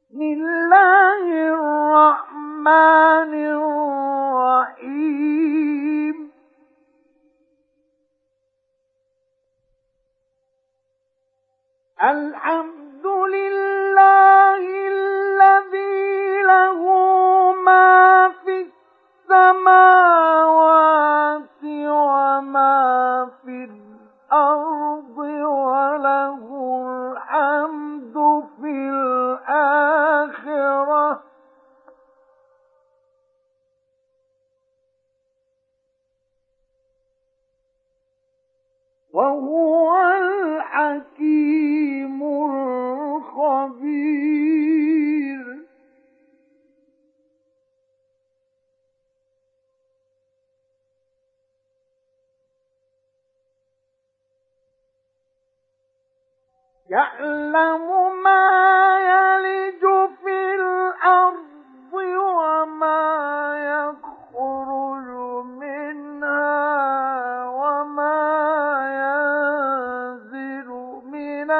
بسم الله الرحمن الرحيم الحمد لله الذي له ما في السماوات وما في الأرض وله الحمد في الآخرة وهو الحكيم الخبير يعلم ما يلج في الأرض وما يخرج منها وما ينزل من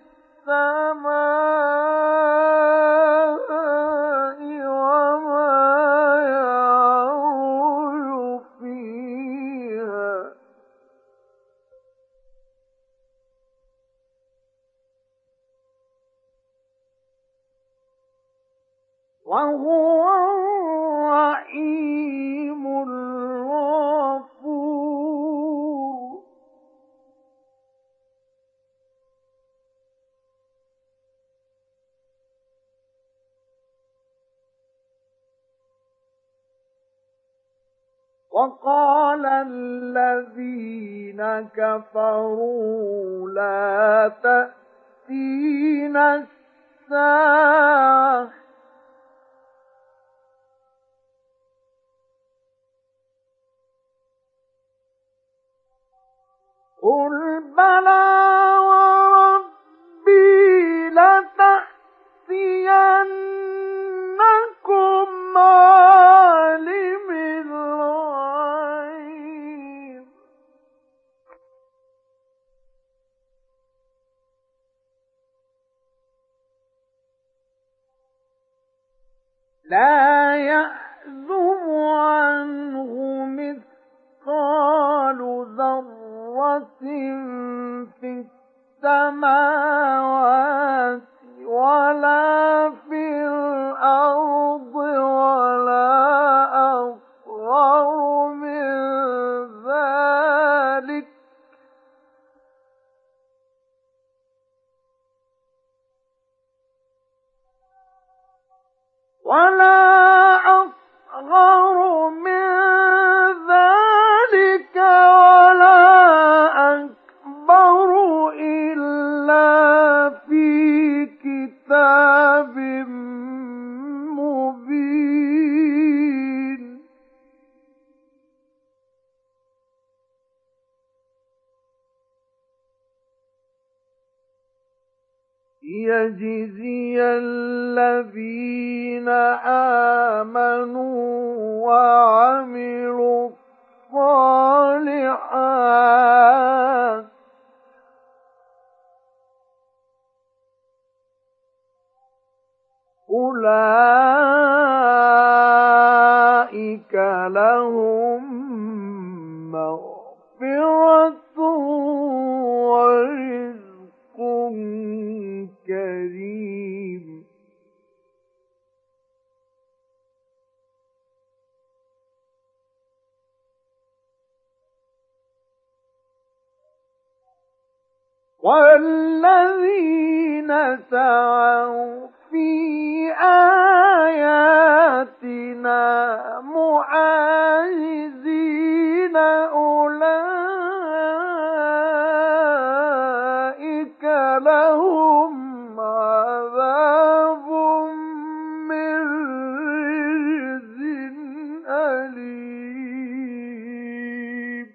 السماء وما يعرج فيها وهو الرحيم الغفور وقال الذين كفروا لا تأتينا الساعة قل بلى وربي لتأتينكم عالم الغيب لا يعزب عنه مثقال ذرة في السماوات ولا في الأرض ولا أصغر من ذلك ولا أكبر إلا في كتاب مبين ليجزي الذين آمنوا وعملوا الصالحات أولئك لهم مغفرة ورزق كريم والذين سعوا في آياتنا معاجزين أولئك لهم عذاب من رجز أليم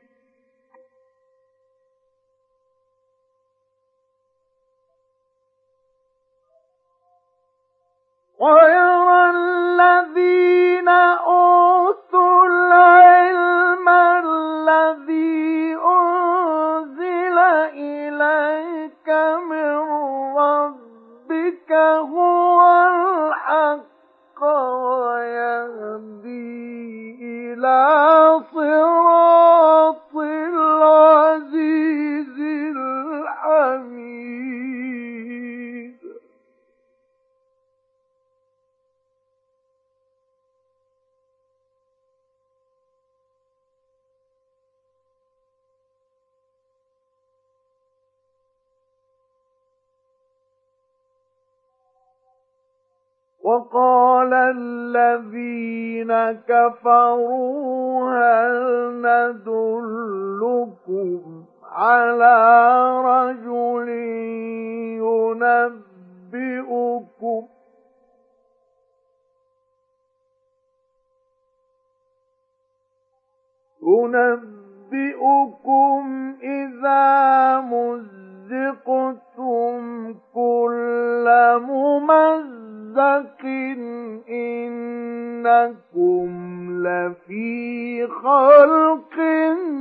ويرى الذين أوتوا العلم الذي أنزل إليك من ربك هو الحق ويهدي إلى صراط العزيز الحميد. وقال الذين كفروا هل ندلكم على رجل ينبئكم إذا مزقتم كل ممزق إنكم لفي خلق